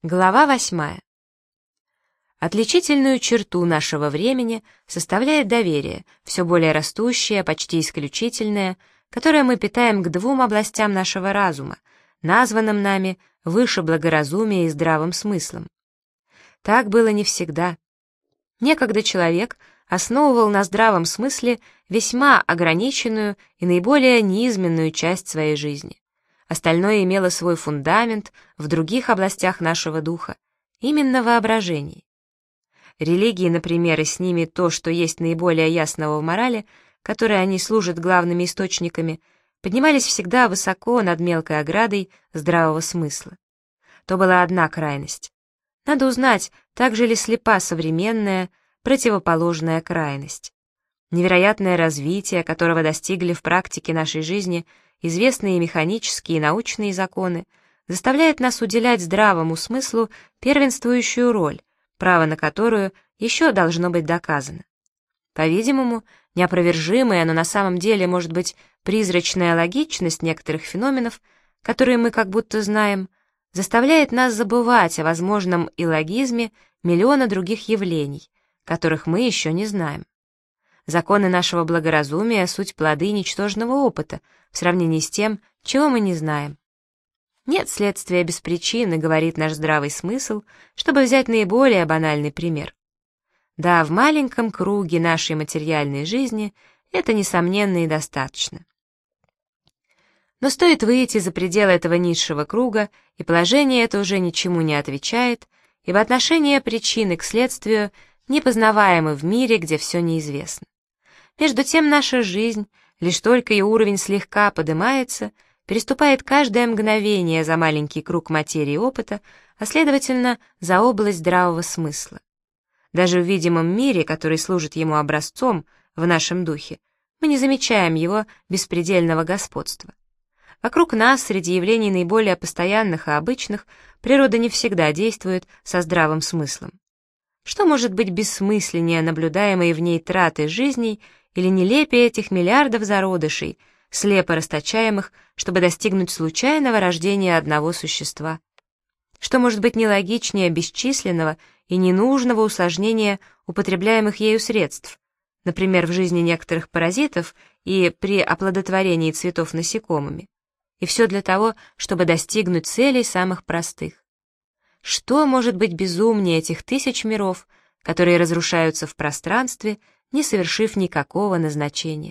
Глава 8. Отличительную черту нашего времени составляет доверие, все более растущее, почти исключительное, которое мы питаем к двум областям нашего разума, названным нами выше благоразумия и здравым смыслом. Так было не всегда. Некогда человек основывал на здравом смысле весьма ограниченную и наиболее низменную часть своей жизни. Остальное имело свой фундамент в других областях нашего духа, именно воображении. Религии, например, и с ними то, что есть наиболее ясного в морали, которой они служат главными источниками, поднимались всегда высоко над мелкой оградой здравого смысла. То была одна крайность. Надо узнать, так же ли слепа современная, противоположная крайность. Невероятное развитие, которого достигли в практике нашей жизни известные механические и научные законы, заставляет нас уделять здравому смыслу первенствующую роль, право на которую еще должно быть доказано. По-видимому, неопровержимая, но на самом деле, может быть, призрачная логичность некоторых феноменов, которые мы как будто знаем, заставляет нас забывать о возможномиллогизме миллиона других явлений, которых мы еще не знаем. Законы нашего благоразумия — суть плоды ничтожного опыта в сравнении с тем, чего мы не знаем. Нет следствия без причины, говорит наш здравый смысл, чтобы взять наиболее банальный пример. Да, в маленьком круге нашей материальной жизни это, несомненно, и достаточно. Но стоит выйти за пределы этого низшего круга, и положение это уже ничему не отвечает, ибо отношение причины к следствию непознаваемы в мире, где все неизвестно. Между тем наша жизнь, лишь только и уровень слегка поднимается, переступает каждое мгновение за маленький круг материи опыта, а следовательно, за область здравого смысла. Даже в видимом мире, который служит ему образцом в нашем духе, мы не замечаем его беспредельного господства. Вокруг нас, среди явлений наиболее постоянных и обычных, природа не всегда действует со здравым смыслом. Что может быть бессмысленнее наблюдаемой в ней траты жизней или нелепее этих миллиардов зародышей, слепо расточаемых, чтобы достигнуть случайного рождения одного существа? Что может быть нелогичнее бесчисленного и ненужного усложнения употребляемых ею средств, например, в жизни некоторых паразитов и при оплодотворении цветов насекомыми? И все для того, чтобы достигнуть целей самых простых. Что может быть безумнее этих тысяч миров, которые разрушаются в пространстве, не совершив никакого назначения?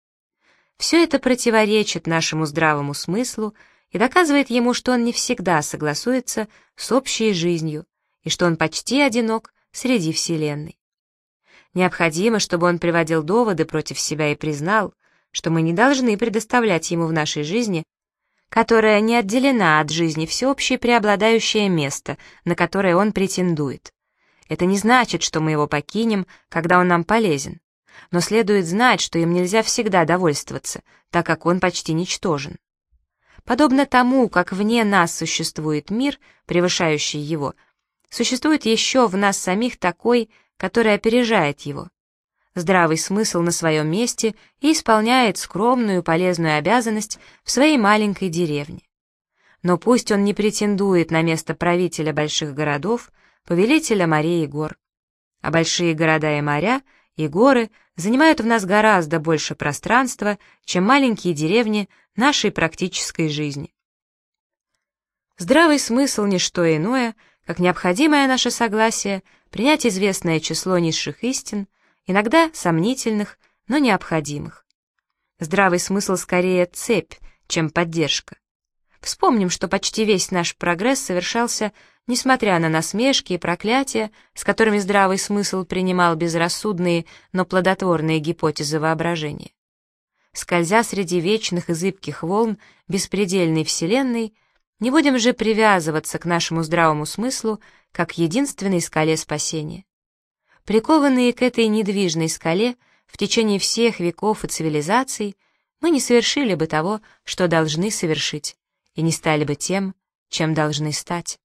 Все это противоречит нашему здравому смыслу и доказывает ему, что он не всегда согласуется с общей жизнью и что он почти одинок среди Вселенной. Необходимо, чтобы он приводил доводы против себя и признал, что мы не должны предоставлять ему в нашей жизни, которая не отделена от жизни, всеобщее преобладающее место, на которое он претендует. Это не значит, что мы его покинем, когда он нам полезен, но следует знать, что им нельзя всегда довольствоваться, так как он почти ничтожен. Подобно тому, как вне нас существует мир, превышающий его, существует еще в нас самих такой, который опережает его. Здравый смысл на своем месте и исполняет скромную полезную обязанность в своей маленькой деревне. Но пусть он не претендует на место правителя больших городов, повелителя морей и гор. А большие города и моря, и горы занимают в нас гораздо больше пространства, чем маленькие деревни нашей практической жизни. Здравый смысл — не что иное, как необходимое наше согласие принять известное число низших истин, иногда сомнительных, но необходимых. Здравый смысл скорее цепь, чем поддержка. Вспомним, что почти весь наш прогресс совершался, несмотря на насмешки и проклятия, с которыми здравый смысл принимал безрассудные, но плодотворные гипотезы воображения. Скользя среди вечных и зыбких волн беспредельной Вселенной, не будем же привязываться к нашему здравому смыслу, как к единственной скале спасения. Прикованные к этой недвижной скале в течение всех веков и цивилизаций, мы не совершили бы того, что должны совершить, и не стали бы тем, чем должны стать.